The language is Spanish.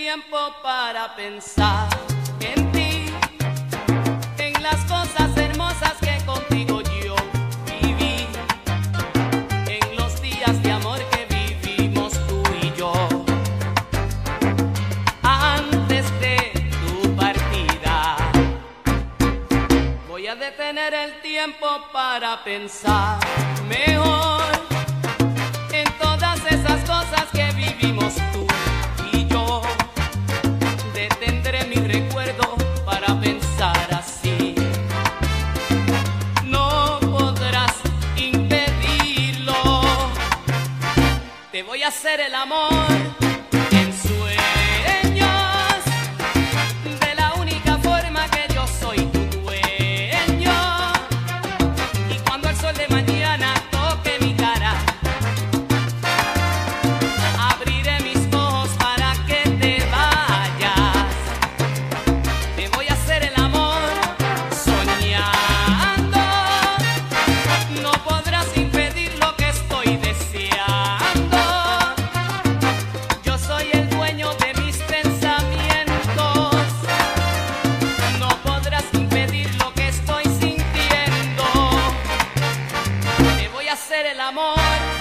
tiempo para pensar en ti, en las cosas hermosas que contigo yo viví, en los días de amor que vivimos tú y yo. Antes de tu partida, voy a detener el tiempo para pensar mejor en todas esas cosas que vivimos tú y yo. Detendré mi recuerdo para pensar así. No podrás impedirlo. Te voy a hacer el amor en sueños, de la única forma que yo soy tu dueño. Y cuando el sol de mañana toque mi cara, abriré mis ojos para que te vayas. Te voy a hacer el amor soñando. No podrás impedir lo que estoy deseando. Yo soy el dueño de mis pensamientos. No podrás impedir lo que estoy sintiendo. Te voy a hacer el amor